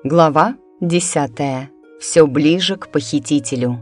Глава 10. Все ближе к похитителю.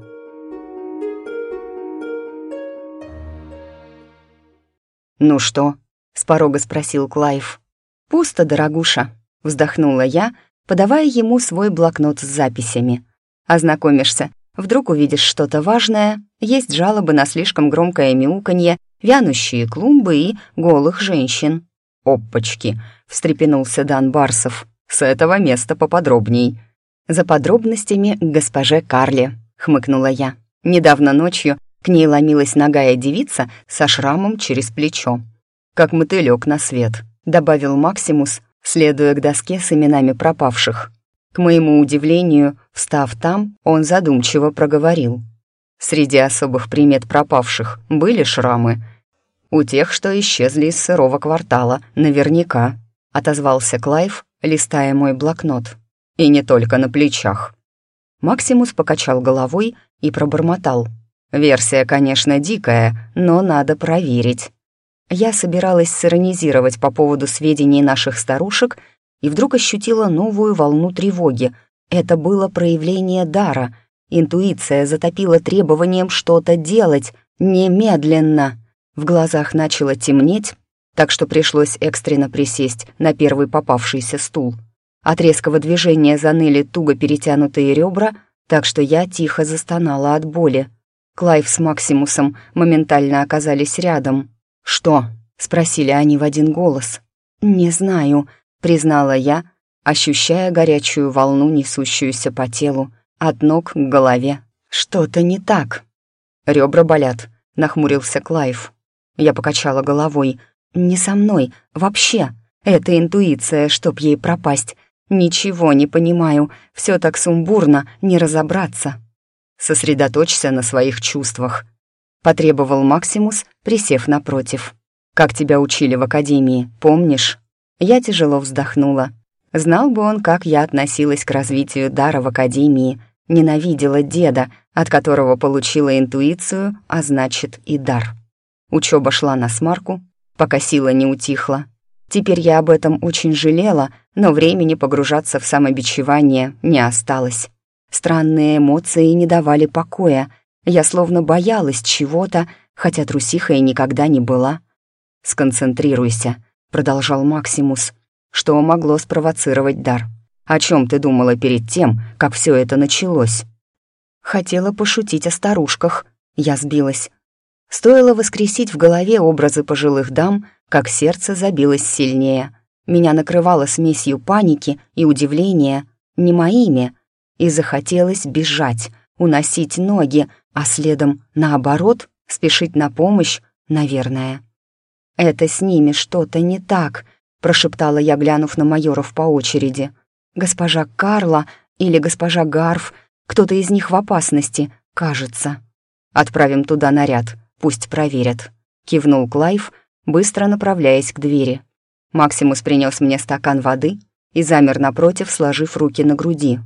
«Ну что?» — с порога спросил Клайв. «Пусто, дорогуша», — вздохнула я, подавая ему свой блокнот с записями. «Ознакомишься, вдруг увидишь что-то важное, есть жалобы на слишком громкое мяуканье, вянущие клумбы и голых женщин». «Опачки!» — встрепенулся Дан Барсов. «С этого места поподробней». «За подробностями к госпоже Карле», — хмыкнула я. Недавно ночью к ней ломилась нагая девица со шрамом через плечо. «Как мотылёк на свет», — добавил Максимус, следуя к доске с именами пропавших. К моему удивлению, встав там, он задумчиво проговорил. «Среди особых примет пропавших были шрамы. У тех, что исчезли из сырого квартала, наверняка», — отозвался Клайв, листая мой блокнот. «И не только на плечах». Максимус покачал головой и пробормотал. «Версия, конечно, дикая, но надо проверить». Я собиралась сиронизировать по поводу сведений наших старушек и вдруг ощутила новую волну тревоги. Это было проявление дара. Интуиция затопила требованием что-то делать немедленно. В глазах начало темнеть, так что пришлось экстренно присесть на первый попавшийся стул. От резкого движения заныли туго перетянутые ребра, так что я тихо застонала от боли. Клайв с Максимусом моментально оказались рядом. «Что?» — спросили они в один голос. «Не знаю», — признала я, ощущая горячую волну, несущуюся по телу, от ног к голове. «Что-то не так». «Ребра болят», — нахмурился Клайв. Я покачала головой. «Не со мной, вообще. Это интуиция, чтоб ей пропасть. Ничего не понимаю, все так сумбурно, не разобраться». «Сосредоточься на своих чувствах», — потребовал Максимус, присев напротив. «Как тебя учили в академии, помнишь?» Я тяжело вздохнула. Знал бы он, как я относилась к развитию дара в академии, ненавидела деда, от которого получила интуицию, а значит и дар. Учеба шла насмарку, пока сила не утихла. Теперь я об этом очень жалела, но времени погружаться в самобичевание не осталось. Странные эмоции не давали покоя. Я словно боялась чего-то, хотя трусихой никогда не была. «Сконцентрируйся», — продолжал Максимус. «Что могло спровоцировать дар? О чем ты думала перед тем, как все это началось?» Хотела пошутить о старушках. Я сбилась. Стоило воскресить в голове образы пожилых дам, как сердце забилось сильнее. Меня накрывало смесью паники и удивления, не моими, и захотелось бежать, уносить ноги, а следом, наоборот, спешить на помощь, наверное. «Это с ними что-то не так», — прошептала я, глянув на майоров по очереди. «Госпожа Карла или госпожа Гарф, кто-то из них в опасности, кажется». «Отправим туда наряд, пусть проверят», — кивнул Клайв, быстро направляясь к двери. Максимус принес мне стакан воды и замер напротив, сложив руки на груди.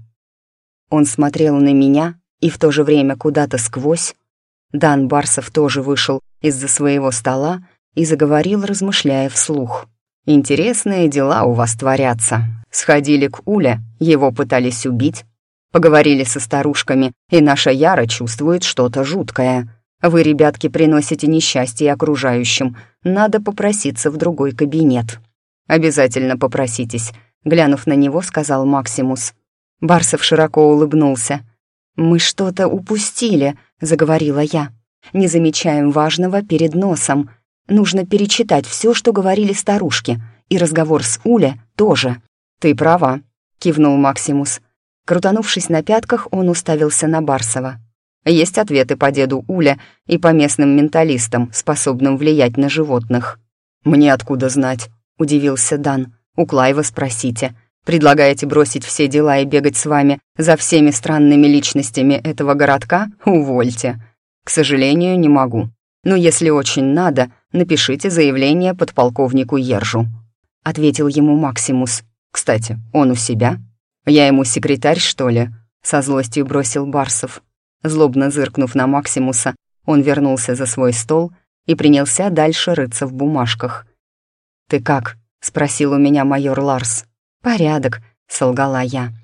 Он смотрел на меня и в то же время куда-то сквозь. Дан Барсов тоже вышел из-за своего стола и заговорил, размышляя вслух. «Интересные дела у вас творятся. Сходили к Уле, его пытались убить. Поговорили со старушками, и наша Яра чувствует что-то жуткое. Вы, ребятки, приносите несчастье окружающим. Надо попроситься в другой кабинет». «Обязательно попроситесь», — глянув на него, сказал Максимус. Барсов широко улыбнулся. «Мы что-то упустили», — заговорила я. «Не замечаем важного перед носом. Нужно перечитать все, что говорили старушки, и разговор с Уле тоже». «Ты права», — кивнул Максимус. Крутанувшись на пятках, он уставился на Барсова. «Есть ответы по деду Уле и по местным менталистам, способным влиять на животных». «Мне откуда знать?» — удивился Дан. «У Клайва спросите. Предлагаете бросить все дела и бегать с вами за всеми странными личностями этого городка? Увольте. К сожалению, не могу. Но если очень надо, напишите заявление подполковнику Ержу», — ответил ему Максимус. «Кстати, он у себя?» «Я ему секретарь, что ли?» — со злостью бросил Барсов. Злобно зыркнув на Максимуса, он вернулся за свой стол и принялся дальше рыться в бумажках. «Ты как?» — спросил у меня майор Ларс. «Порядок», — солгала я.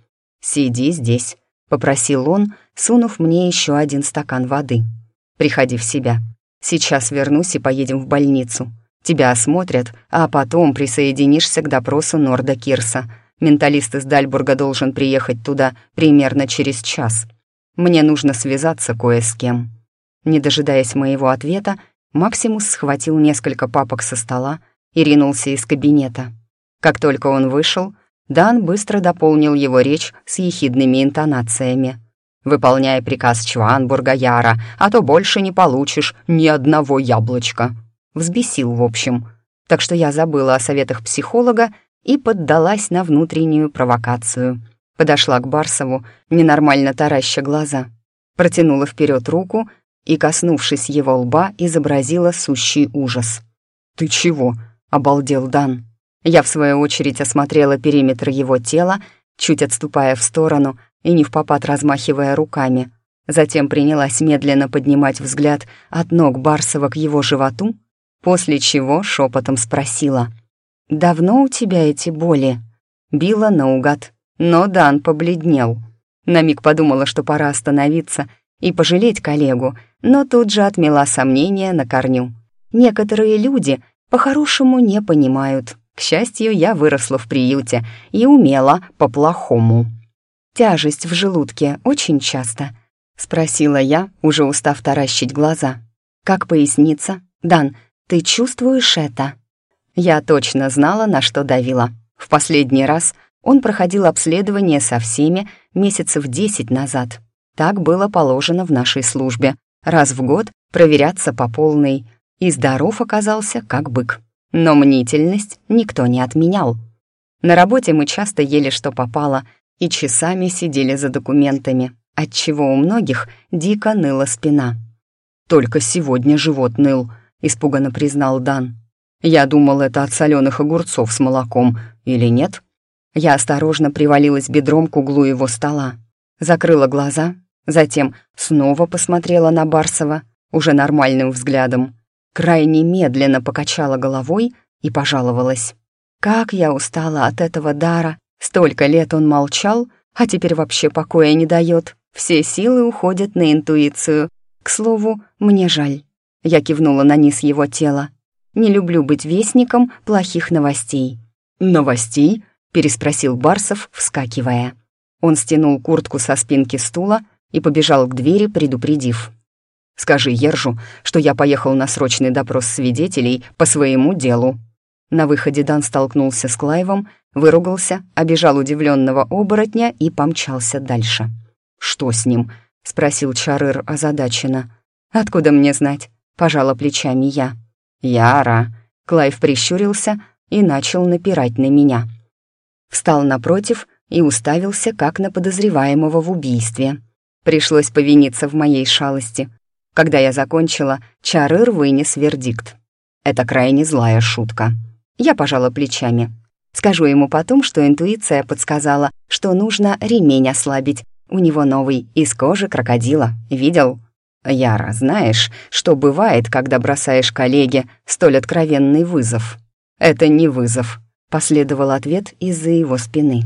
«Сиди здесь», — попросил он, сунув мне еще один стакан воды. «Приходи в себя. Сейчас вернусь и поедем в больницу. Тебя осмотрят, а потом присоединишься к допросу Норда Кирса. Менталист из Дальбурга должен приехать туда примерно через час. Мне нужно связаться кое с кем». Не дожидаясь моего ответа, Максимус схватил несколько папок со стола и ринулся из кабинета. Как только он вышел, Дан быстро дополнил его речь с ехидными интонациями. «Выполняй приказ Чванбурга Яра, а то больше не получишь ни одного яблочка». Взбесил, в общем. Так что я забыла о советах психолога и поддалась на внутреннюю провокацию. Подошла к Барсову, ненормально тараща глаза. Протянула вперед руку и, коснувшись его лба, изобразила сущий ужас. «Ты чего?» — обалдел Дан. Я, в свою очередь, осмотрела периметр его тела, чуть отступая в сторону и невпопад размахивая руками. Затем принялась медленно поднимать взгляд от ног Барсова к его животу, после чего шепотом спросила: «Давно у тебя эти боли?» Била наугад, но Дан побледнел. На миг подумала, что пора остановиться и пожалеть коллегу, но тут же отмела сомнения на корню. Некоторые люди по-хорошему не понимают. К счастью, я выросла в приюте и умела по-плохому. «Тяжесть в желудке очень часто?» — спросила я, уже устав таращить глаза. «Как поясница? Дан, ты чувствуешь это?» Я точно знала, на что давила. В последний раз он проходил обследование со всеми месяцев 10 назад. Так было положено в нашей службе. Раз в год проверяться по полной. И здоров оказался, как бык. Но мнительность никто не отменял. На работе мы часто ели что попало и часами сидели за документами, отчего у многих дико ныла спина. «Только сегодня живот ныл», — испуганно признал Дан. «Я думал, это от соленых огурцов с молоком, или нет?» Я осторожно привалилась бедром к углу его стола, закрыла глаза, затем снова посмотрела на Барсова уже нормальным взглядом, крайне медленно покачала головой и пожаловалась. «Как я устала от этого дара! Столько лет он молчал, а теперь вообще покоя не дает. Все силы уходят на интуицию. К слову, мне жаль». Я кивнула на низ его тела. «Не люблю быть вестником плохих новостей». «Новостей?» — переспросил Барсов, вскакивая. Он стянул куртку со спинки стула и побежал к двери, предупредив: «Скажи Ержу, что я поехал на срочный допрос свидетелей по своему делу». На выходе Дан столкнулся с Клайвом, выругался, обижал удивленного оборотня и помчался дальше. «Что с ним?» — спросил Чарыр озадаченно. «Откуда мне знать?» — пожала плечами я. «Яра!» — Клайв прищурился и начал напирать на меня. Встал напротив и уставился, как на подозреваемого в убийстве. Пришлось повиниться в моей шалости. Когда я закончила, Чарыр вынес вердикт. «Это крайне злая шутка». Я пожала плечами. Скажу ему потом, что интуиция подсказала, что нужно ремень ослабить. У него новый, из кожи крокодила. Видел? «Яра, знаешь, что бывает, когда бросаешь коллеге столь откровенный вызов?» «Это не вызов», — последовал ответ из-за его спины.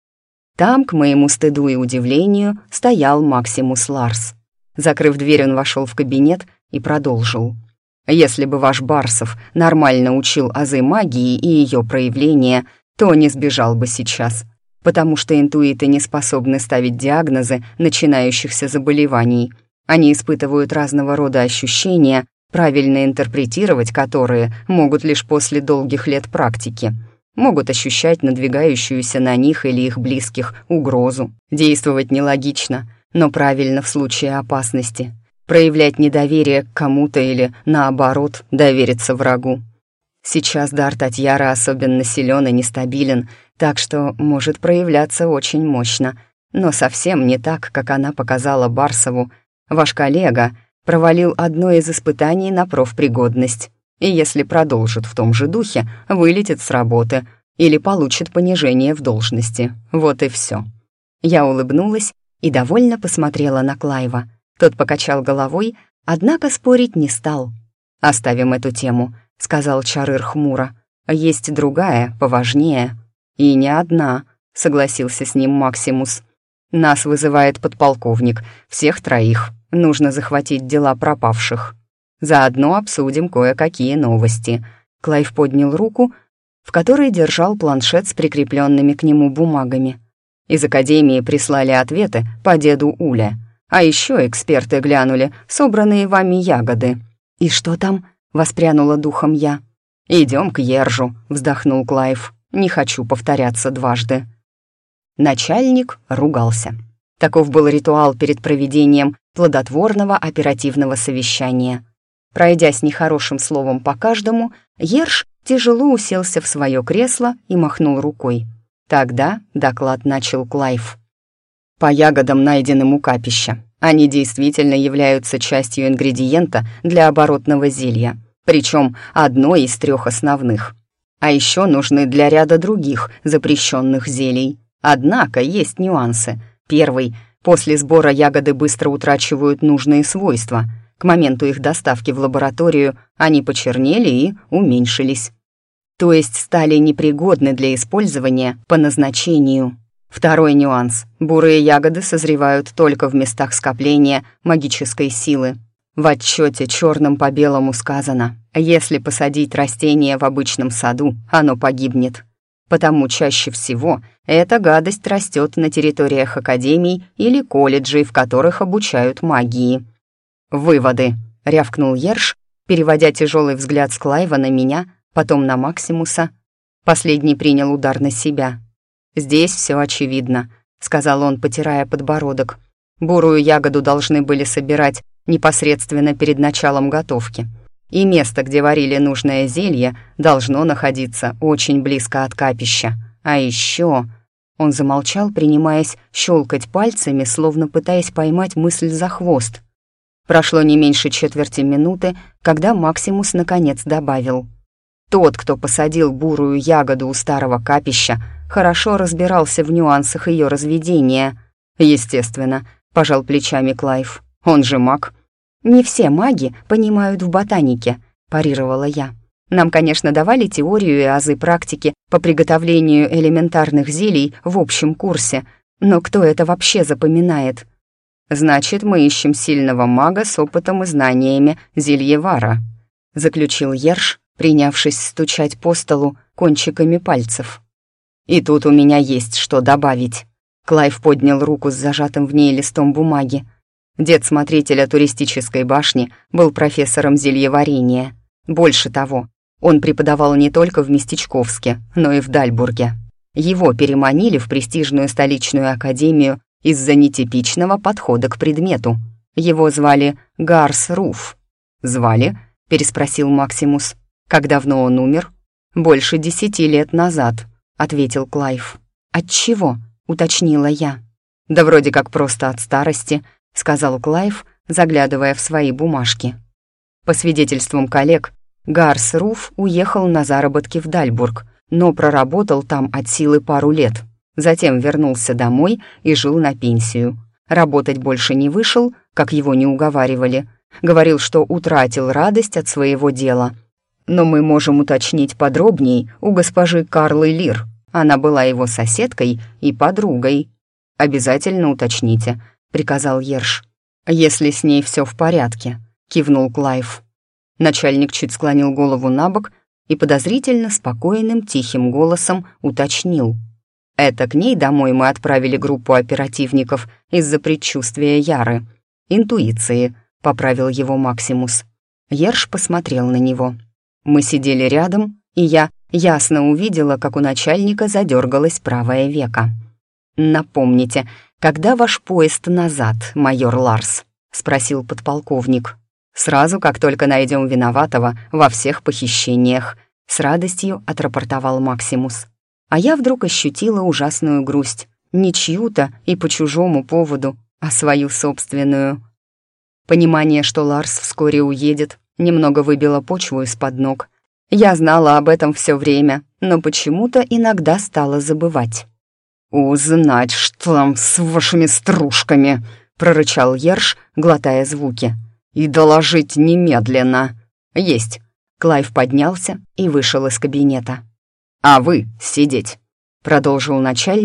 Там, к моему стыду и удивлению, стоял Максимус Ларс. Закрыв дверь, он вошел в кабинет и продолжил. «Если бы ваш Барсов нормально учил азы магии и ее проявления, то не сбежал бы сейчас, потому что интуиты не способны ставить диагнозы начинающихся заболеваний. Они испытывают разного рода ощущения, правильно интерпретировать которые могут лишь после долгих лет практики. Могут ощущать надвигающуюся на них или их близких угрозу, действовать нелогично, но правильно в случае опасности, проявлять недоверие к кому-то или, наоборот, довериться врагу. Сейчас дар Татьяры особенно силен и нестабилен, так что может проявляться очень мощно, но совсем не так, как она показала Барсову. Ваш коллега провалил одно из испытаний на профпригодность, и если продолжит в том же духе, вылетит с работы или получит понижение в должности. Вот и все. Я улыбнулась и довольно посмотрела на Клайва. Тот покачал головой, однако спорить не стал. «Оставим эту тему», — сказал Чарыр хмуро. «Есть другая, поважнее». «И не одна», — согласился с ним Максимус. Нас вызывает подполковник. Всех троих. Нужно захватить дела пропавших. Заодно обсудим кое-какие новости». Клайв поднял руку, в которой держал планшет с прикрепленными к нему бумагами. Из академии прислали ответы по деду Уля. А еще эксперты глянули собранные вами ягоды. «И что там?» — воспрянула духом я. «Идем к Ержу», — вздохнул Клайв. «Не хочу повторяться дважды». Начальник ругался. Таков был ритуал перед проведением плодотворного оперативного совещания. Пройдя с нехорошим словом по каждому, Ерш тяжело уселся в свое кресло и махнул рукой. Тогда доклад начал Клайв. По ягодам, найденным у капища. Они действительно являются частью ингредиента для оборотного зелья, причем одной из 3 основных. А еще нужны для ряда других запрещенных зелий. Однако есть нюансы. Первый — после сбора ягоды быстро утрачивают нужные свойства. К моменту их доставки в лабораторию они почернели и уменьшились. То есть стали непригодны для использования по назначению. Второй нюанс — бурые ягоды созревают только в местах скопления магической силы. В отчете черным по белому сказано: если посадить растение в обычном саду, оно погибнет. Потому чаще всего эта гадость растет на территориях академий или колледжей, в которых обучают магии. «Выводы», — рявкнул Ерш, переводя тяжелый взгляд с Клайва на меня, потом на Максимуса. Последний принял удар на себя. «Здесь все очевидно», — сказал он, потирая подбородок. «Бурую ягоду должны были собирать непосредственно перед началом готовки. И место, где варили нужное зелье, должно находиться очень близко от капища. А еще...» Он замолчал, принимаясь щелкать пальцами, словно пытаясь поймать мысль за хвост. Прошло не меньше четверти минуты, когда Максимус наконец добавил: «Тот, кто посадил бурую ягоду у старого капища, хорошо разбирался в нюансах ее разведения». «Естественно», — пожал плечами Клайв. «Он же маг». «Не все маги понимают в ботанике», — парировала я. «Нам, конечно, давали теорию и азы практики по приготовлению элементарных зелий в общем курсе, но кто это вообще запоминает?» «Значит, мы ищем сильного мага с опытом и знаниями зельевара», — заключил Ерш, принявшись стучать по столу кончиками пальцев. «И тут у меня есть что добавить». Клайв поднял руку с зажатым в ней листом бумаги. Дед смотрителя туристической башни был профессором зельеварения. Больше того, он преподавал не только в Местечковске, но и в Дальбурге. Его переманили в престижную столичную академию из-за нетипичного подхода к предмету. Его звали Гарс Руф. «Звали?» — переспросил Максимус. «Как давно он умер?» «Больше 10 лет назад», — ответил Клайв. «Отчего?» — уточнила я. «Да вроде как просто от старости», — сказал Клайв, заглядывая в свои бумажки. По свидетельствам коллег, Гарс Руф уехал на заработки в Дальбург, но проработал там от силы пару лет. Затем вернулся домой и жил на пенсию. Работать больше не вышел, как его не уговаривали. Говорил, что утратил радость от своего дела. Но мы можем уточнить подробней у госпожи Карлы Лир. Она была его соседкой и подругой. «Обязательно уточните», — приказал Ерш. «Если с ней все в порядке», — кивнул Клайв. Начальник чуть склонил голову набок и подозрительно спокойным тихим голосом уточнил: «Это к ней домой мы отправили группу оперативников из-за предчувствия Яры. Интуиции», — поправил его Максимус. Ерш посмотрел на него. Мы сидели рядом, и я ясно увидела, как у начальника задергалось правое веко. «Напомните, когда ваш поезд назад, майор Ларс?» — спросил подполковник. «Сразу, как только найдем виноватого во всех похищениях», — с радостью отрапортовал Максимус. А я вдруг ощутила ужасную грусть. Не чью-то и по чужому поводу, а свою собственную. Понимание, что Ларс вскоре уедет, немного выбило почву из-под ног. Я знала об этом все время, но почему-то иногда стала забывать. «Узнать, что там с вашими стружками», — прорычал Ерш, глотая звуки. «И доложить немедленно». «Есть». Клайв поднялся и вышел из кабинета. «А вы сидеть», — продолжил начальник,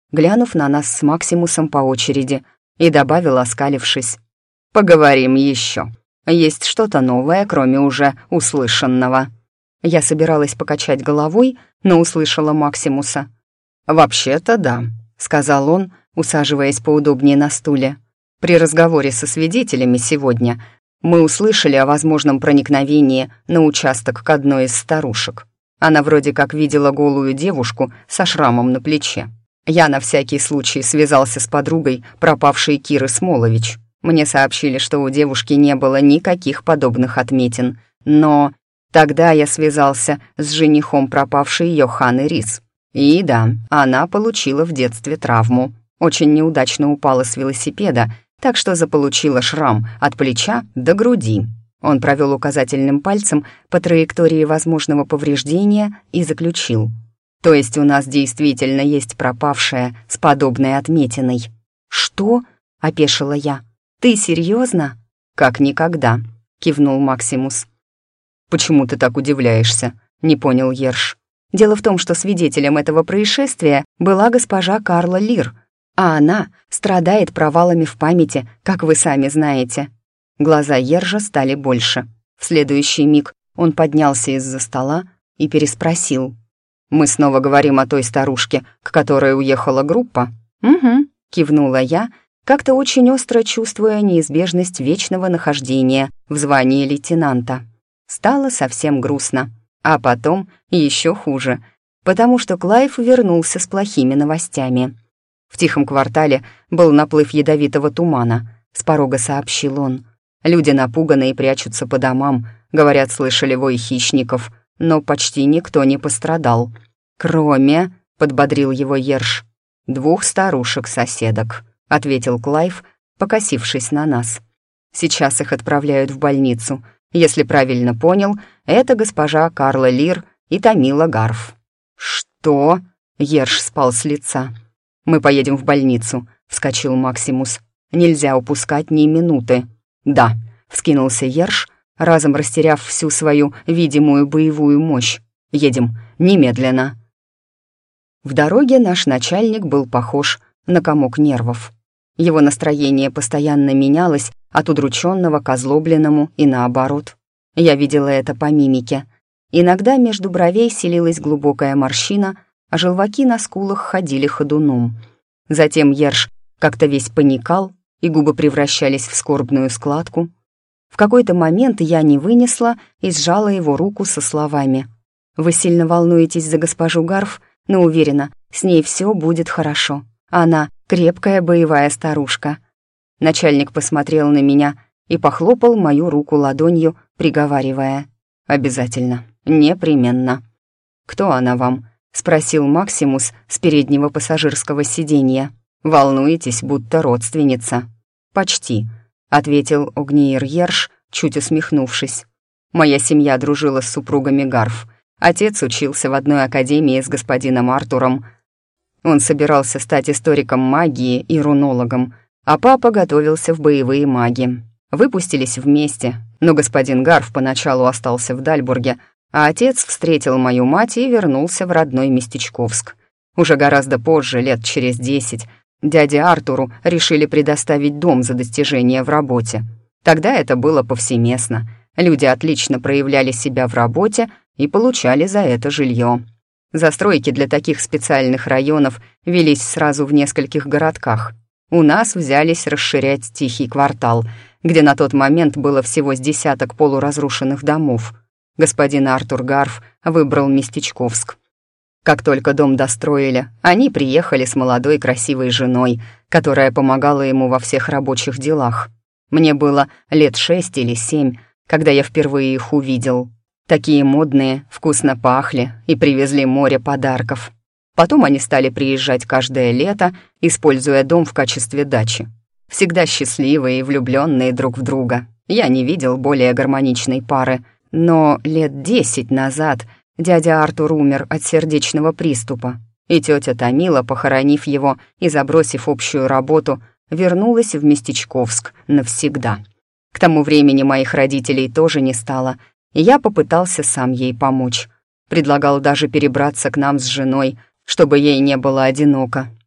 глянув на нас с Максимусом по очереди, и добавил, оскалившись: «Поговорим еще. Есть что-то новое, кроме уже услышанного». Я собиралась покачать головой, но услышала Максимуса. «Вообще-то да», — сказал он, усаживаясь поудобнее на стуле. «При разговоре со свидетелями сегодня мы услышали о возможном проникновении на участок к одной из старушек. Она вроде как видела голую девушку со шрамом на плече. Я на всякий случай связался с подругой пропавшей Киры Смолович. Мне сообщили, что у девушки не было никаких подобных отметин, но тогда я связался с женихом пропавшей Йоханны Рис. И да, она получила в детстве травму. Очень неудачно упала с велосипеда, так что заполучила шрам от плеча до груди». Он провел указательным пальцем по траектории возможного повреждения и заключил: «То есть у нас действительно есть пропавшая с подобной отметиной». «Что?» — опешила я. «Ты серьезно?» «Как никогда», — кивнул Максимус. «Почему ты так удивляешься?» — не понял Ерш. «Дело в том, что свидетелем этого происшествия была госпожа Карла Лир, а она страдает провалами в памяти, как вы сами знаете». Глаза Ержа стали больше. В следующий миг он поднялся из-за стола и переспросил: «Мы снова говорим о той старушке, к которой уехала группа?» «Угу», — кивнула я, как-то очень остро чувствуя неизбежность вечного нахождения в звании лейтенанта. Стало совсем грустно, а потом еще хуже, потому что Клайв вернулся с плохими новостями. «В тихом квартале был наплыв ядовитого тумана», — с порога сообщил он. «Люди напуганы и прячутся по домам, говорят, слышали вой хищников, но почти никто не пострадал. Кроме, — подбодрил его Ерш, — 2 старушек-соседок», — ответил Клайв, покосившись на нас. «Сейчас их отправляют в больницу. Если правильно понял, это госпожа Карла Лир и Тамила Гарф». «Что?» — Ерш спал с лица. «Мы поедем в больницу», — вскочил Максимус. «Нельзя упускать ни минуты». «Да», — вскинулся Ерш, разом растеряв всю свою видимую боевую мощь. «Едем. Немедленно». В дороге наш начальник был похож на комок нервов. Его настроение постоянно менялось от удрученного к озлобленному и наоборот. Я видела это по мимике. Иногда между бровей селилась глубокая морщина, а желваки на скулах ходили ходуном. Затем Ерш как-то весь паникал, и губы превращались в скорбную складку. В какой-то момент я не вынесла и сжала его руку со словами: «Вы сильно волнуетесь за госпожу Гарф, но уверена, с ней все будет хорошо. Она крепкая боевая старушка». Начальник посмотрел на меня и похлопал мою руку ладонью, приговаривая: «Обязательно, непременно». «Кто она вам?» — спросил Максимус с переднего пассажирского сиденья. «Волнуетесь, будто родственница». «Почти», — ответил Огниер Ерш, чуть усмехнувшись. «Моя семья дружила с супругами Гарф. Отец учился в одной академии с господином Артуром. Он собирался стать историком магии и рунологом, а папа готовился в боевые маги. Выпустились вместе, но господин Гарф поначалу остался в Дальбурге, а отец встретил мою мать и вернулся в родной Местечковск. Уже гораздо позже, лет через 10, дяде Артуру решили предоставить дом за достижения в работе. Тогда это было повсеместно. Люди отлично проявляли себя в работе и получали за это жилье. Застройки для таких специальных районов велись сразу в нескольких городках. У нас взялись расширять тихий квартал, где на тот момент было всего с десяток полуразрушенных домов. Господин Артур Гарф выбрал Местечковск. Как только дом достроили, они приехали с молодой красивой женой, которая помогала ему во всех рабочих делах. Мне было лет 6 или 7, когда я впервые их увидел. Такие модные, вкусно пахли и привезли море подарков. Потом они стали приезжать каждое лето, используя дом в качестве дачи. Всегда счастливые и влюбленные друг в друга. Я не видел более гармоничной пары, но лет 10 назад дядя Артур умер от сердечного приступа, и тетя Тамила, похоронив его и забросив общую работу, вернулась в Местечковск навсегда. К тому времени моих родителей тоже не стало, и я попытался сам ей помочь. Предлагал даже перебраться к нам с женой, чтобы ей не было одиноко.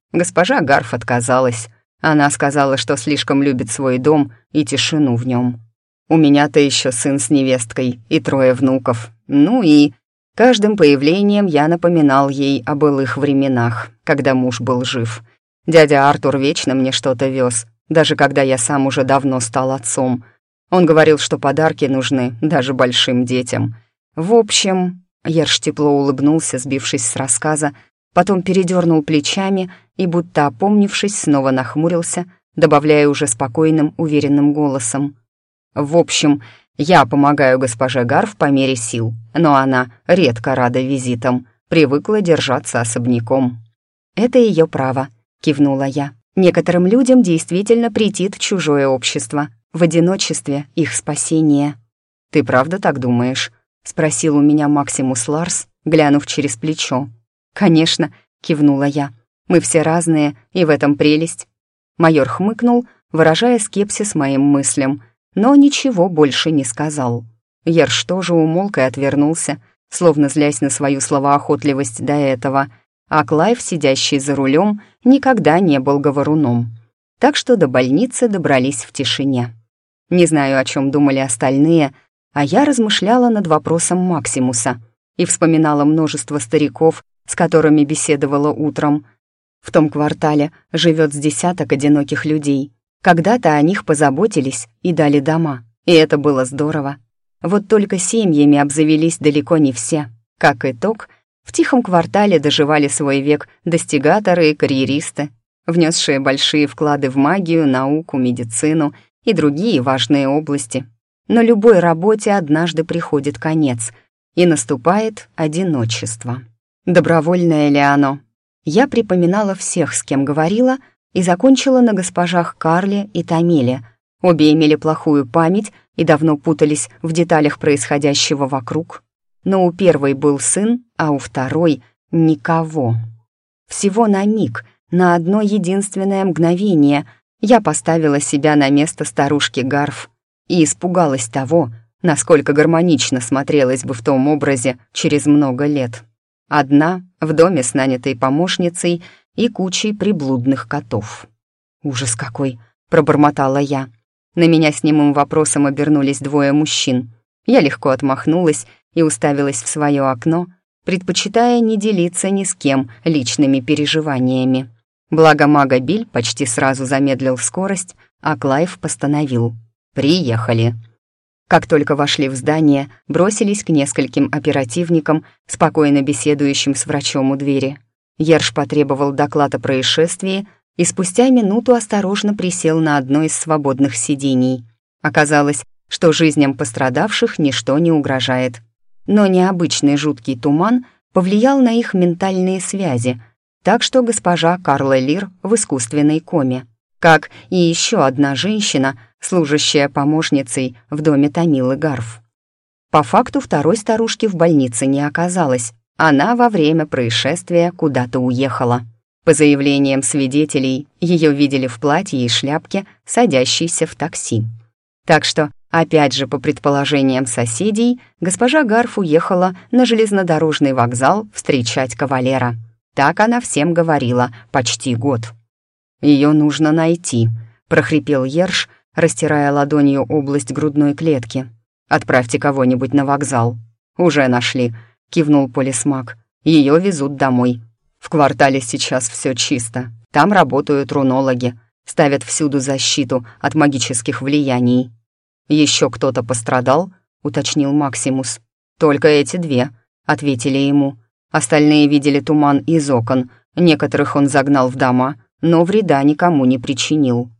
Госпожа Гарф отказалась. Она сказала, что слишком любит свой дом и тишину в нем. У меня-то еще сын с невесткой и 3 внуков. Ну и каждым появлением я напоминал ей о былых временах, когда муж был жив. Дядя Артур вечно мне что-то вез, даже когда я сам уже давно стал отцом. Он говорил, что подарки нужны даже большим детям. В общем, Ерш тепло улыбнулся, сбившись с рассказа, потом передернул плечами и, будто опомнившись, снова нахмурился, добавляя уже спокойным, уверенным голосом. «В общем, я помогаю госпоже Гарф по мере сил, но она редко рада визитам, привыкла держаться особняком». «Это ее право», — кивнула я. «Некоторым людям действительно претит чужое общество. В одиночестве их спасение». «Ты правда так думаешь?» — спросил у меня Максимус Ларс, глянув через плечо. «Конечно», — кивнула я. «Мы все разные, и в этом прелесть». Майор хмыкнул, выражая скепсис моим мыслям, но ничего больше не сказал. Ерш тоже умолк и отвернулся, словно злясь на свою словоохотливость до этого, а Клайв, сидящий за рулем, никогда не был говоруном. Так что до больницы добрались в тишине. Не знаю, о чем думали остальные, а я размышляла над вопросом Максимуса и вспоминала множество стариков, с которыми беседовала утром. В том квартале живет с 10 одиноких людей. Когда-то о них позаботились и дали дома, и это было здорово. Вот только семьями обзавелись далеко не все. Как итог, в тихом квартале доживали свой век достигаторы и карьеристы, внесшие большие вклады в магию, науку, медицину и другие важные области. Но любой работе однажды приходит конец, и наступает одиночество. Добровольное ли оно? Я припоминала всех, с кем говорила, и закончила на госпожах Карле и Тамиле. Обе имели плохую память и давно путались в деталях происходящего вокруг. Но у первой был сын, а у второй — никого. Всего на миг, на одно единственное мгновение я поставила себя на место старушки Гарф и испугалась того, насколько гармонично смотрелась бы в том образе через много лет. Одна, в доме с нанятой помощницей и кучей приблудных котов. «Ужас какой!» — пробормотала я. На меня с немым вопросом обернулись 2 мужчин. Я легко отмахнулась и уставилась в свое окно, предпочитая не делиться ни с кем личными переживаниями. Благо мага Биль почти сразу замедлил скорость, а Клайв постановил: «Приехали». Как только вошли в здание, бросились к нескольким оперативникам, спокойно беседующим с врачом у двери. Ерш потребовал доклад о происшествии и спустя минуту осторожно присел на одно из свободных сидений. Оказалось, что жизням пострадавших ничто не угрожает. Но необычный жуткий туман повлиял на их ментальные связи, так что госпожа Карла Лир в искусственной коме, как и еще одна женщина, служащая помощницей в доме Тамилы Гарф. По факту второй старушки в больнице не оказалось, она во время происшествия куда-то уехала. По заявлениям свидетелей, ее видели в платье и шляпке, садящейся в такси. Так что, опять же, по предположениям соседей, госпожа Гарф уехала на железнодорожный вокзал встречать кавалера. Так она всем говорила почти год. «Ее нужно найти», — прохрипел Ерш, растирая ладонью область грудной клетки. «Отправьте кого-нибудь на вокзал». «Уже нашли», — кивнул полисмаг. «Ее везут домой. В квартале сейчас все чисто. Там работают рунологи, ставят всюду защиту от магических влияний». «Еще кто-то пострадал?» — уточнил Максимус. «Только эти 2», — ответили ему. Остальные видели туман из окон, некоторых он загнал в дома, но вреда никому не причинил.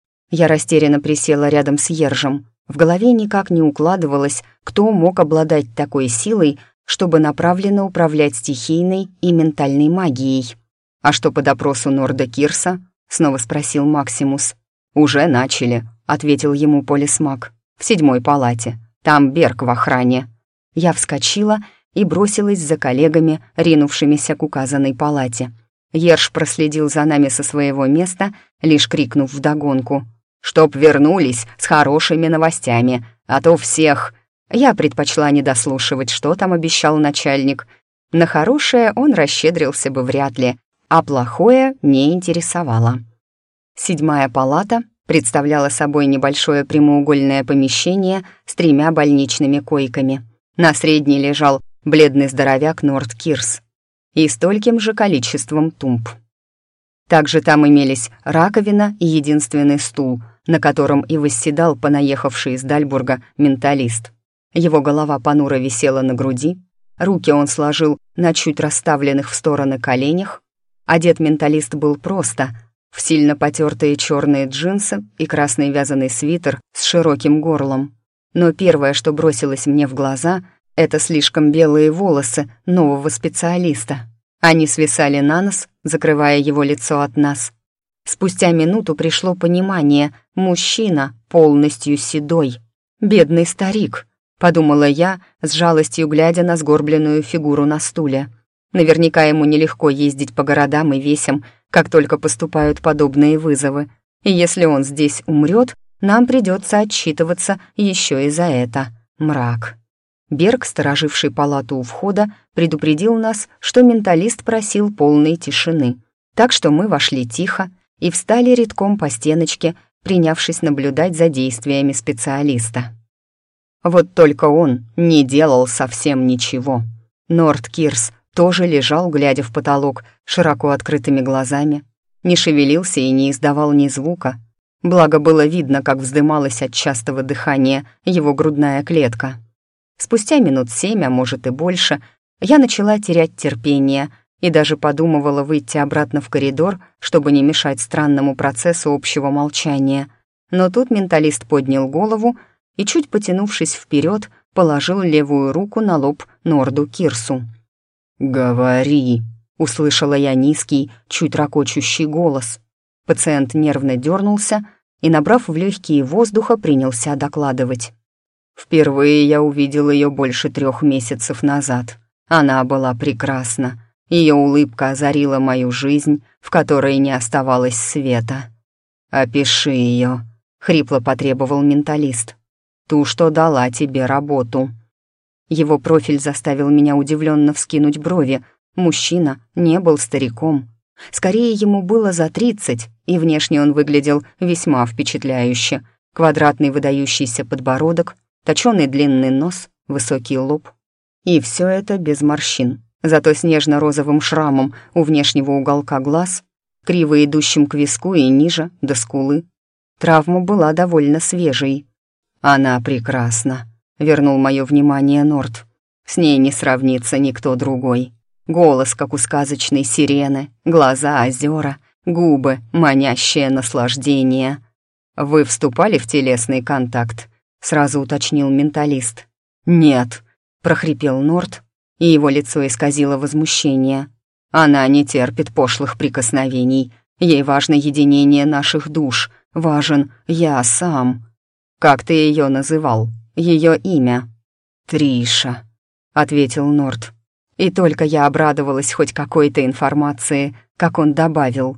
Я растерянно присела рядом с Ержем. В голове никак не укладывалось, кто мог обладать такой силой, чтобы направленно управлять стихийной и ментальной магией. «А что по допросу Норда Кирса?» — снова спросил Максимус. «Уже начали», — ответил ему полисмаг. «В 7-й палате. Там Берг в охране». Я вскочила и бросилась за коллегами, ринувшимися к указанной палате. Ерш проследил за нами со своего места, лишь крикнув вдогонку: «Чтоб вернулись с хорошими новостями, а то всех...» Я предпочла не дослушивать, что там обещал начальник. На хорошее он расщедрился бы вряд ли. а плохое не интересовало. 7-я палата представляла собой небольшое прямоугольное помещение с 3 больничными койками. На средней лежал бледный здоровяк Норт Кирс и стольким же количеством тумб. Также там имелись раковина и единственный стул, на котором и восседал понаехавший из Дальбурга менталист. Его голова понуро висела на груди, руки он сложил на чуть расставленных в стороны коленях. Одет менталист был просто, в сильно потертые черные джинсы и красный вязаный свитер с широким горлом. Но первое, что бросилось мне в глаза, это слишком белые волосы нового специалиста. Они свисали на нос, закрывая его лицо от нас. Спустя минуту пришло понимание: мужчина полностью седой. «Бедный старик», — подумала я, с жалостью глядя на сгорбленную фигуру на стуле. Наверняка ему нелегко ездить по городам и весям, как только поступают подобные вызовы. И если он здесь умрет, нам придется отчитываться еще и за это. Мрак. Берг, стороживший палату у входа, предупредил нас, что менталист просил полной тишины. Так что мы вошли тихо и встали редком по стеночке, принявшись наблюдать за действиями специалиста. Вот только он не делал совсем ничего. Норт Кирс тоже лежал, глядя в потолок, широко открытыми глазами, не шевелился и не издавал ни звука. Благо было видно, как вздымалась от частого дыхания его грудная клетка. Спустя минут 7, а может и больше, я начала терять терпение и даже подумывала выйти обратно в коридор, чтобы не мешать странному процессу общего молчания. Но тут менталист поднял голову и, чуть потянувшись вперед, положил левую руку на лоб Норду Кирсу. «Говори», — услышала я низкий, чуть ракочущий голос. Пациент нервно дернулся и, набрав в легкие воздуха, принялся докладывать. «Впервые я увидел ее больше 3 месяцев назад. Она была прекрасна. Ее улыбка озарила мою жизнь, в которой не оставалось света. «Опиши ее», — хрипло потребовал менталист. «Ту, что дала тебе работу». Его профиль заставил меня удивленно вскинуть брови. Мужчина не был стариком. Скорее, ему было за 30, и внешне он выглядел весьма впечатляюще. Квадратный выдающийся подбородок, точёный длинный нос, высокий лоб. И все это без морщин, зато с нежно-розовым шрамом у внешнего уголка глаз, криво идущим к виску и ниже, до скулы. Травма была довольно свежей. «Она прекрасна», — вернул мое внимание Норт. «С ней не сравнится никто другой. Голос, как у сказочной сирены, глаза озера, губы, манящее наслаждение». «Вы вступали в телесный контакт?» — сразу уточнил менталист. «Нет», — прохрипел Норт, и его лицо исказило возмущение. «Она не терпит пошлых прикосновений. Ей важно единение наших душ. Важен я сам». «Как ты ее называл? Ее имя?» «Триша», — ответил Норт. И только я обрадовалась хоть какой-то информации, как он добавил.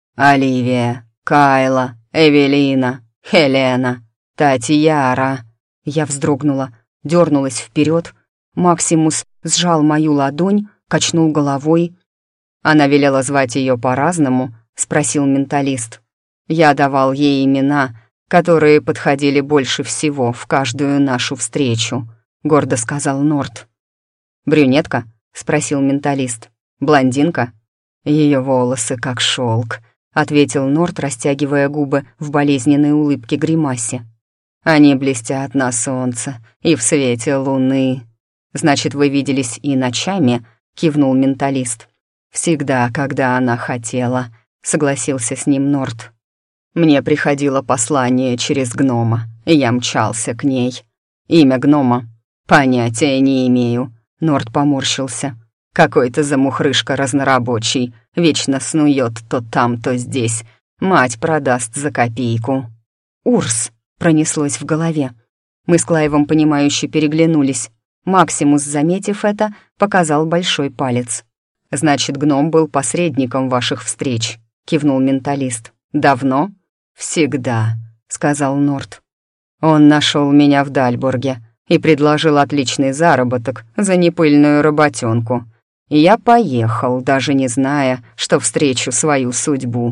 «Оливия, Кайла, Эвелина, Хелена, Татьяра». Я вздрогнула, дернулась вперед. Максимус сжал мою ладонь, качнул головой. «Она велела звать ее по-разному?» — спросил менталист. «Я давал ей имена, которые подходили больше всего в каждую нашу встречу», — гордо сказал Норт. «Брюнетка?» — спросил менталист. «Блондинка?» «Ее волосы как шелк», — ответил Норт, растягивая губы в болезненной улыбке-гримасе. «Они блестят на солнце и в свете луны». «Значит, вы виделись и ночами?» — кивнул менталист. «Всегда, когда она хотела», — согласился с ним Норт. «Мне приходило послание через гнома, и я мчался к ней. Имя гнома? Понятия не имею». Норт поморщился. «Какой-то замухрышка разнорабочий, вечно снует то там, то здесь. Мать продаст за копейку». «Урс!» — пронеслось в голове. Мы с Клайвом понимающе переглянулись. Максимус, заметив это, показал большой палец. «Значит, гном был посредником ваших встреч», — кивнул менталист. «Давно?» «Всегда», — сказал Норт. «Он нашел меня в Дальбурге и предложил отличный заработок за непыльную работенку. И я поехал, даже не зная, что встречу свою судьбу.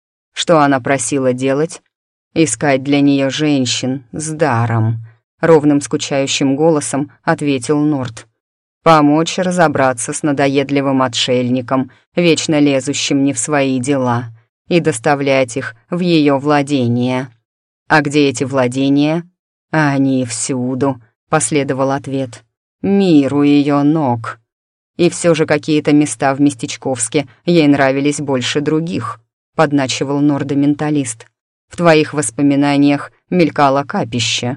Что она просила делать? Искать для нее женщин с даром. Ровным скучающим голосом ответил Норт. Помочь разобраться с надоедливым отшельником, вечно лезущим не в свои дела, и доставлять их в ее владения. А где эти владения? Они всюду, последовал ответ. Мир у ее ног. И все же какие-то места в Местечковске ей нравились больше других, подначивал Норда-менталист. В твоих воспоминаниях мелькало капище.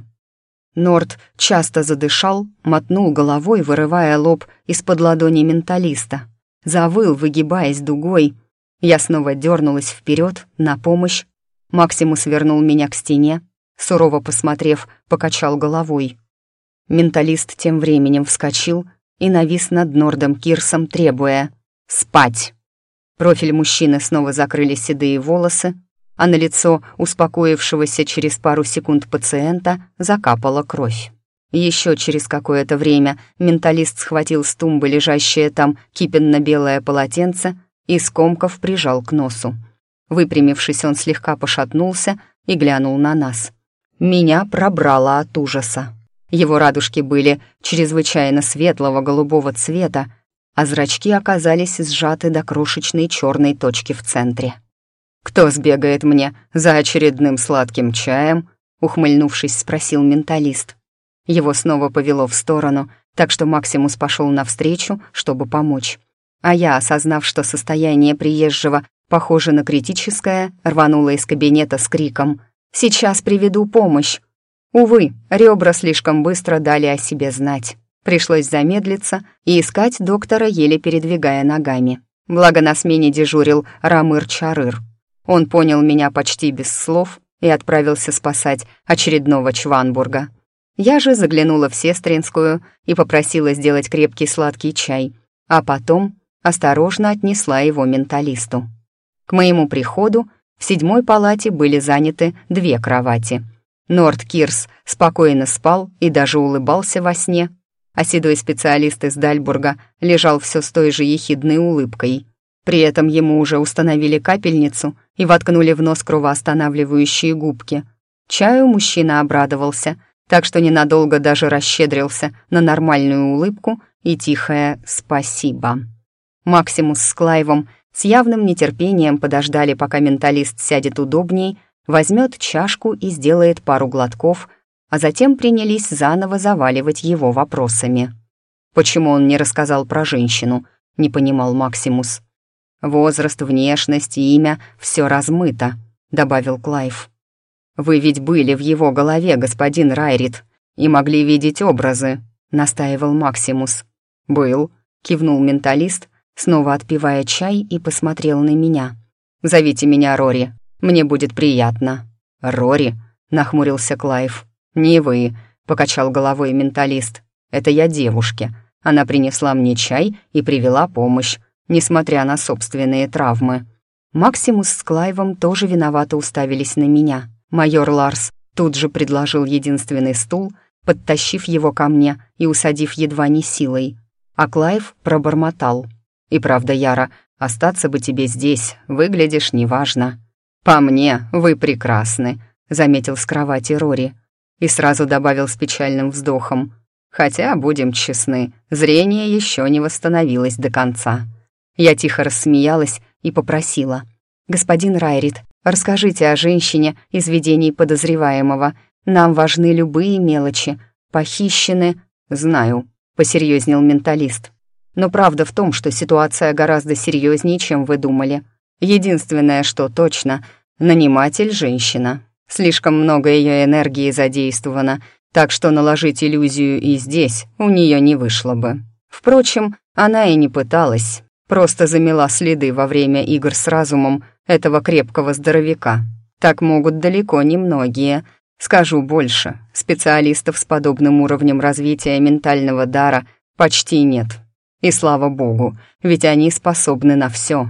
Норд часто задышал, мотнул головой, вырывая лоб из-под ладони менталиста. Завыл, выгибаясь дугой. Я снова дернулась вперед, на помощь. Максимус вернул меня к стене, сурово посмотрев, покачал головой. Менталист тем временем вскочил и навис над Нордом Кирсом, требуя «Спать!». Профиль мужчины снова закрыли седые волосы, а на лицо успокоившегося через пару секунд пациента закапала кровь. Еще через какое-то время менталист схватил с тумбы лежащее там кипенно-белое полотенце и, скомков, прижал к носу. Выпрямившись, он слегка пошатнулся и глянул на нас. Меня пробрало от ужаса. Его радужки были чрезвычайно светлого голубого цвета, а зрачки оказались сжаты до крошечной черной точки в центре. «Кто сбегает мне за очередным сладким чаем?» — ухмыльнувшись, спросил менталист. Его снова повело в сторону, так что Максимус пошел навстречу, чтобы помочь. А я, осознав, что состояние приезжего похоже на критическое, рванула из кабинета с криком «Сейчас приведу помощь!». Увы, ребра слишком быстро дали о себе знать. Пришлось замедлиться и искать доктора, еле передвигая ногами. Благо на смене дежурил Рамыр-Чарыр. Он понял меня почти без слов и отправился спасать очередного Чванбурга. Я же заглянула в сестринскую и попросила сделать крепкий сладкий чай, а потом осторожно отнесла его менталисту. К моему приходу в 7-й палате были заняты 2 кровати. Норд Кирс спокойно спал и даже улыбался во сне, а седой специалист из Дальбурга лежал все с той же ехидной улыбкой. При этом ему уже установили капельницу и воткнули в нос кровоостанавливающие губки. Чаю мужчина обрадовался, так что ненадолго даже расщедрился на нормальную улыбку и тихое «спасибо». Максимус с Клайвом с явным нетерпением подождали, пока менталист сядет удобней, возьмет чашку и сделает пару глотков, а затем принялись заново заваливать его вопросами. «Почему он не рассказал про женщину?» — не понимал Максимус. «Возраст, внешность, имя — все размыто», — добавил Клайв. «Вы ведь были в его голове, господин Райрит, и могли видеть образы», — настаивал Максимус. «Был», — кивнул менталист, снова отпивая чай и посмотрел на меня. «Зовите меня Рори, мне будет приятно». «Рори?» — нахмурился Клайв. «Не вы», — покачал головой менталист. «Это я девушке. Она принесла мне чай и привела помощь, несмотря на собственные травмы». Максимус с Клайвом тоже виновато уставились на меня. Майор Ларс тут же предложил единственный стул, подтащив его ко мне и усадив едва не силой. А Клайв пробормотал. «И правда, Яра, остаться бы тебе здесь, выглядишь неважно». «По мне, вы прекрасны», — заметил с кровати Рори. И сразу добавил с печальным вздохом. «Хотя, будем честны, зрение еще не восстановилось до конца». Я тихо рассмеялась и попросила. «Господин Райрит, расскажите о женщине из видений подозреваемого. Нам важны любые мелочи. Похищены...» «Знаю», — посерьезнел менталист. «Но правда в том, что ситуация гораздо серьезнее, чем вы думали. Единственное, что точно, наниматель — женщина. Слишком много ее энергии задействовано, так что наложить иллюзию и здесь у нее не вышло бы. Впрочем, она и не пыталась, просто замела следы во время игр с разумом этого крепкого здоровяка. Так могут далеко не многие. Скажу больше, специалистов с подобным уровнем развития ментального дара почти нет. И слава богу, ведь они способны на все.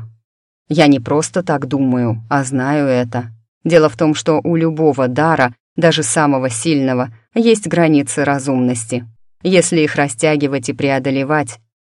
Я не просто так думаю, а знаю это. Дело в том, что у любого дара, даже самого сильного, есть границы разумности. Если их растягивать и преодолевать,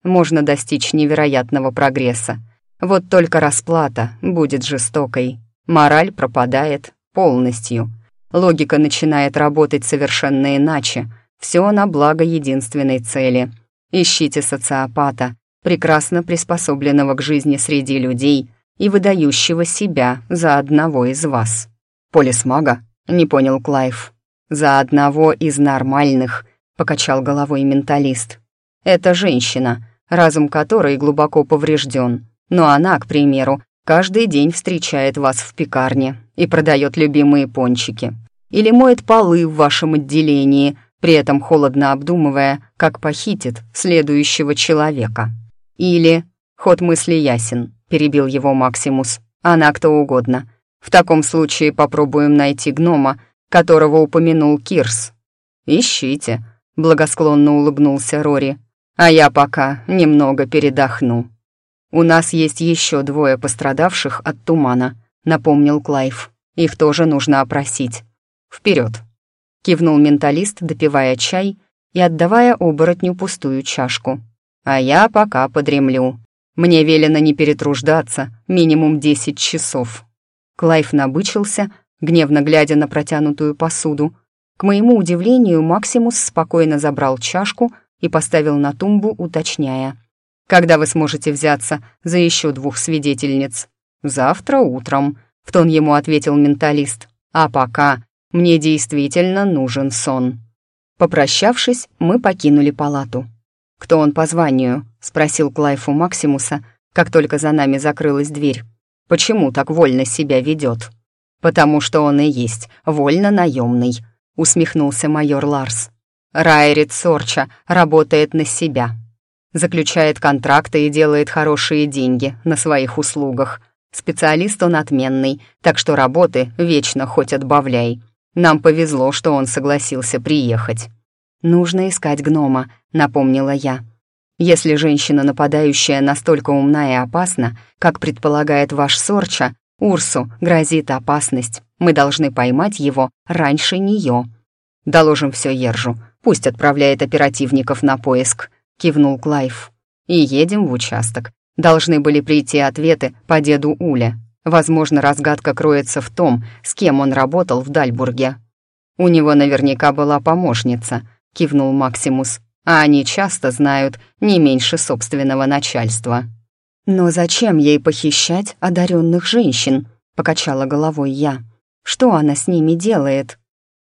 можно достичь невероятного прогресса. Вот только расплата будет жестокой. Мораль пропадает полностью. Логика начинает работать совершенно иначе. Все на благо единственной цели. Ищите социопата, прекрасно приспособленного к жизни среди людей и выдающего себя за одного из вас. «Полисмага?» — не понял Клайв. «За одного из нормальных», — покачал головой менталист. «Это женщина, разум которой глубоко поврежден, но она, к примеру, каждый день встречает вас в пекарне и продает любимые пончики. Или моет полы в вашем отделении, при этом холодно обдумывая, как похитит следующего человека. Или... Ход мысли ясен», — перебил его Максимус. «Она кто угодно. В таком случае попробуем найти гнома, которого упомянул Кирс». «Ищите», — благосклонно улыбнулся Рори. «А я пока немного передохну». «У нас есть еще 2 пострадавших от тумана», — напомнил Клайв. «Их тоже нужно опросить». «Вперед!» — кивнул менталист, допивая чай и отдавая оборотню пустую чашку. «А я пока подремлю. Мне велено не перетруждаться, минимум 10 часов». Клайв набычился, гневно глядя на протянутую посуду. К моему удивлению, Максимус спокойно забрал чашку и поставил на тумбу, уточняя. «Когда вы сможете взяться за еще 2 свидетельниц?» «Завтра утром», — в тон ему ответил менталист. «А пока мне действительно нужен сон». Попрощавшись, мы покинули палату. «Кто он по званию?» — спросил Клайв у Максимуса, как только за нами закрылась дверь. «Почему так вольно себя ведет?» «Потому что он и есть вольно наемный», — усмехнулся майор Ларс. «Райрит Сорча работает на себя. Заключает контракты и делает хорошие деньги на своих услугах. Специалист он отменный, так что работы вечно хоть отбавляй. Нам повезло, что он согласился приехать». «Нужно искать гнома», — напомнила я. «Если женщина, нападающая, настолько умна и опасна, как предполагает ваш Сорча, Урсу грозит опасность. Мы должны поймать его раньше нее». «Доложим все Ержу, пусть отправляет оперативников на поиск», — кивнул Клайв. «И едем в участок. Должны были прийти ответы по деду Уле. Возможно, разгадка кроется в том, с кем он работал в Дальбурге». «У него наверняка была помощница», — кивнул Максимус. «А они часто знают не меньше собственного начальства». «Но зачем ей похищать одаренных женщин?» — покачала головой я. «Что она с ними делает?»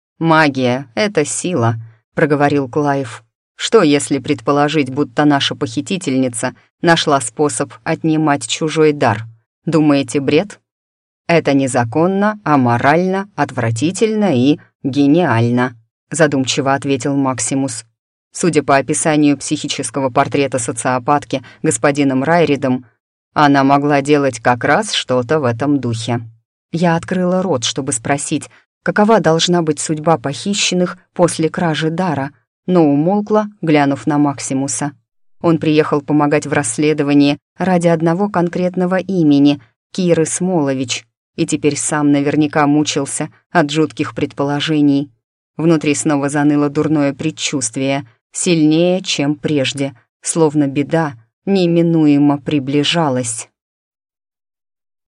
«Магия — это сила», — проговорил Клайв. «Что, если предположить, будто наша похитительница нашла способ отнимать чужой дар? Думаете, бред?» «Это незаконно, аморально, отвратительно и гениально», — задумчиво ответил Максимус. «Судя по описанию психического портрета социопатки господином Райридом, она могла делать как раз что-то в этом духе». Я открыла рот, чтобы спросить, какова должна быть судьба похищенных после кражи дара, но умолкла, глянув на Максимуса. Он приехал помогать в расследовании ради одного конкретного имени — Киры Смолович, и теперь сам наверняка мучился от жутких предположений. Внутри снова заныло дурное предчувствие, сильнее, чем прежде, словно беда неминуемо приближалась.